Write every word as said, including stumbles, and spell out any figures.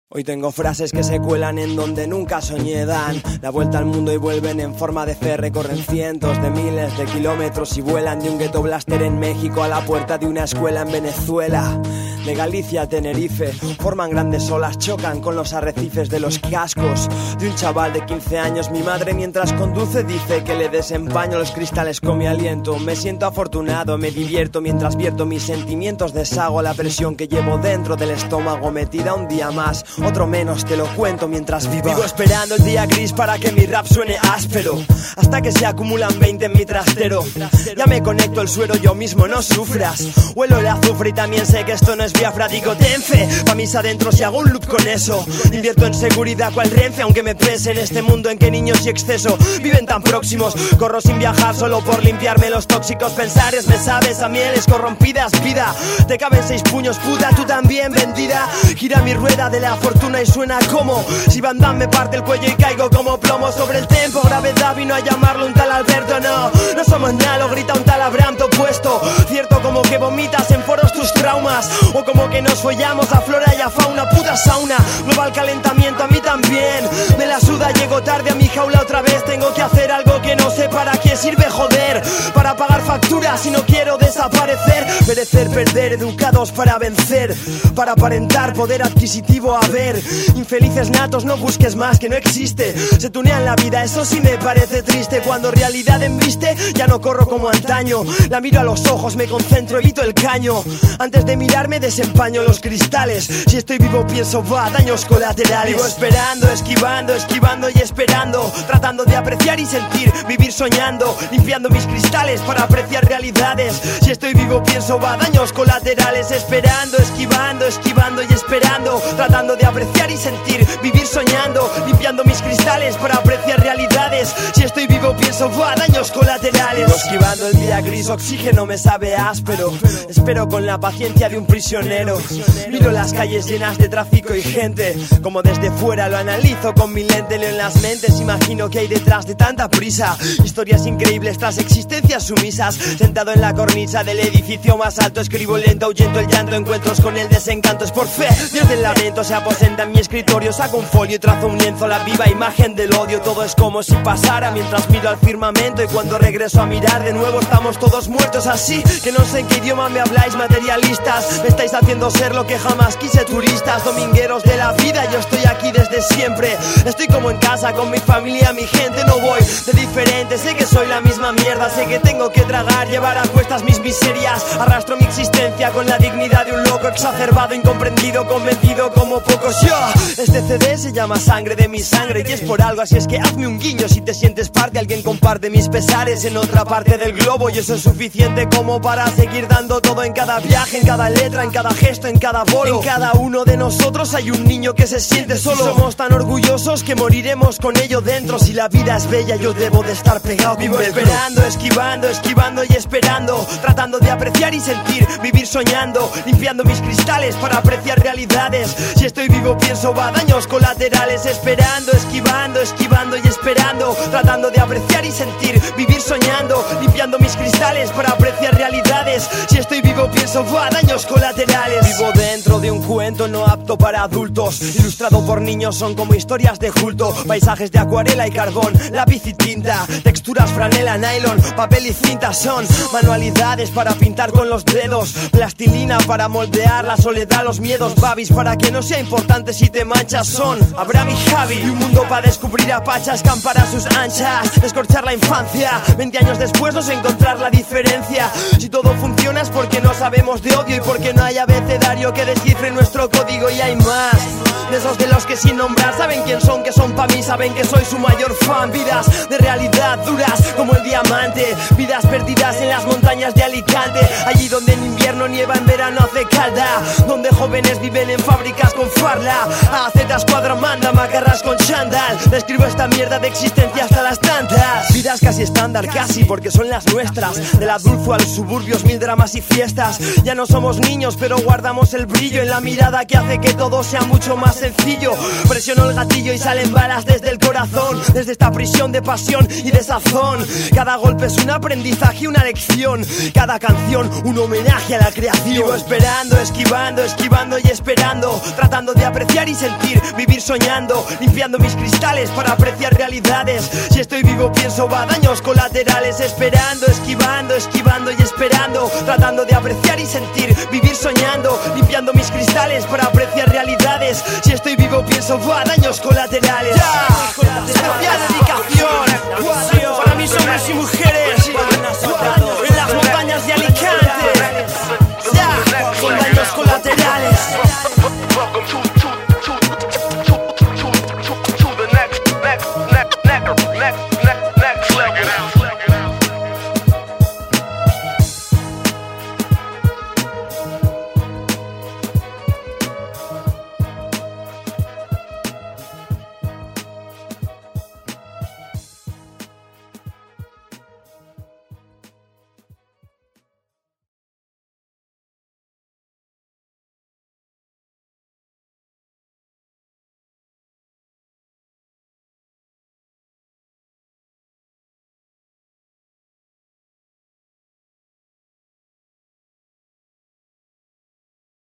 Hoy tengo frases que se cuelan en donde nunca soñé, dan la vuelta al mundo y vuelven en forma de fe. Recorren cientos de miles de kilómetros y vuelan de un ghetto blaster en México a la puerta de una escuela en Venezuela. De Galicia a Tenerife forman grandes olas, chocan con los arrecifes de los cascos de un chaval de quince años. Mi madre mientras conduce dice que le desempaño los cristales con mi aliento. Me siento afortunado, me divierto mientras vierto mis sentimientos, deshago la presión que llevo dentro del estómago. Metida un día más, otro menos, te lo cuento mientras viva. Vivo esperando el día gris para que mi rap suene áspero, hasta que se acumulan veinte en mi trastero. Ya me conecto el suero yo mismo, no sufras. Huelo el azufre y también sé que esto no es Biafra. Digo ten fe, pa' mis adentros y hago un loop con eso. Invierto en seguridad cual Renfe, aunque me pese en este mundo en que niños y exceso viven tan próximos. Corro sin viajar solo por limpiarme los tóxicos pensares. Me sabes a mieles corrompidas, vida. Te caben seis puños, puta, tú también vendida. Gira mi rueda de la fortuna y suena como si Van Damme me parte el cuello y caigo como plomo sobre el tempo. Gravedad vino a llamarlo un tal Alberto, no, no somos nada, lo grita un tal Abraham opuesto. Cierto como que vomitas en foros tus traumas, o como que nos follamos a flora y a fauna. Puta sauna, global calentamiento a mí también me la suda, llego tarde a mi jaula otra vez. Tengo que hacer algo que no sé para qué sirve, joder. Para pagar facturas y no quiero desaparecer. Merecer, perder, educados para vencer, para aparentar poder adquisitivo. A ver, infelices natos, no busques más que no existe. Se tunean la vida, eso sí me parece triste. Cuando realidad embiste, ya no corro como antaño. La miro a los ojos, me concentro, evito el caño. Antes de mirarme desempaño los cristales. Si estoy vivo pienso va, daños colaterales. Vivo esperando, esquivando, esquivando y esperando, tratando de apreciar y sentir, vivir soñando, limpiando mis cristales para apreciar realidades. Si estoy vivo pienso va, daños colaterales. Esperando, esquivando, esquivando y esperando, tratando de apreciar y sentir, vivir soñando, limpiando mis cristales para apreciar realidades. Si estoy vivo pienso va, daños colaterales. Vivo esquivando el día gris, oxígeno me sabe áspero. Espero con la paciencia de un prisionero. Miro las calles llenas de tráfico y gente, como desde fuera lo analizo con mi lente. Leo en las mentes, imagino que hay detrás de tanta prisa. Historias increíbles tras existencias sumisas. Sentado en la cornisa del edificio más alto, escribo lento, ahuyento el llanto, encuentros con el desencanto. Es por fe, Dios del lamento se aposenta en mi escritorio. Saco un folio y trazo un lienzo, la viva imagen del odio. Todo es como si pasara mientras miro al firmamento, y cuando regreso a mirar de nuevo estamos todos muertos. Así que no sé en qué idioma me habláis, materialistas. Me estáis haciendo ser lo que jamás quise, turistas, domingueros de la vida. Yo estoy aquí desde siempre, estoy como en casa con mi familia, mi gente. No voy de diferente, sé que soy la misma mierda. Sé que tengo que tragar, llevar a cuestas mis miserias. Arrastro mi existencia con la dignidad de un loco exacerbado, incomprendido, convencido como pocos. Yo, este C D se llama Sangre de mi sangre y es por algo, así es que hazme un guiño si te sientes parte. Alguien comparte mis pesares en otra parte del globo, y eso es suficiente como para seguir dando todo en cada viaje, en cada letra, en cada gesto, en cada bolo. En cada uno de nosotros hay un niño que se siente solo. Somos tan orgullosos que moriremos con ello dentro. Si la vida es bella yo debo de estar pegado. Vivo esperando, esquivando, esquivando y esperando, tratando de apreciar y sentir, vivir soñando, limpiando mis cristales para apreciar realidades. Si estoy vivo pienso va, daños colaterales. Esperando, esquivando, esquivando y esperando, tratando de apreciar y sentir, vivir soñando, limpiando mis cristales para apreciar realidades. Si estoy vivo pienso va, daños colaterales. Vivo dentro de un cuento no apto para adultos, ilustrado por niños, son como historias de culto. Paisajes de acuarela y carbón, lápiz y tinta, texturas franela, nylon, papel y cinta. Son manualidades para pintar con los dedos, plastilina para moldear la soledad, los miedos, babis para que no sea importante si te manchas. Son Abraham y Javi, y un mundo para descubrir a pachas, campar a sus anchas, descorchar la infancia. Veinte años después no sé encontrar la diferencia. Si todo funciona es porque no sabemos de odio y porque no hay abecedario que descifre nuestro código. Y hay más de esos de los que sin nombrar saben quién son, que son pa' mí, saben que soy su mayor fan. Vidas de realidad duras como el diamante, vidas perdidas en las montañas de Alicante, allí donde en invierno nieva, en verano hace calda, donde jóvenes viven en fábricas con farla. A Z escuadra manda macarras con chándal. Describo esta mierda de existencia hasta las tantas. Vidas casi estándar, casi porque son las nuestras. Del adulto a los suburbios, mil dramas y fiestas. realistas. Ya no somos niños, pero guardamos el brillo en la mirada que hace que todo sea mucho más sencillo. Presiono el gatillo y salen balas desde el corazón, desde esta prisión de pasión y de sazón. Cada golpe es un aprendizaje y una lección, cada canción un homenaje a la creación. Vivo esperando, esquivando, esquivando y esperando, tratando de apreciar y sentir, vivir soñando, limpiando mis cristales para apreciar realidades. Si estoy vivo pienso va daños colaterales. Esperando, esquivando, esquivando y esperando, tratando de apreciar y sentir, vivir soñando, limpiando mis cristales para apreciar realidades. Si estoy vivo pienso va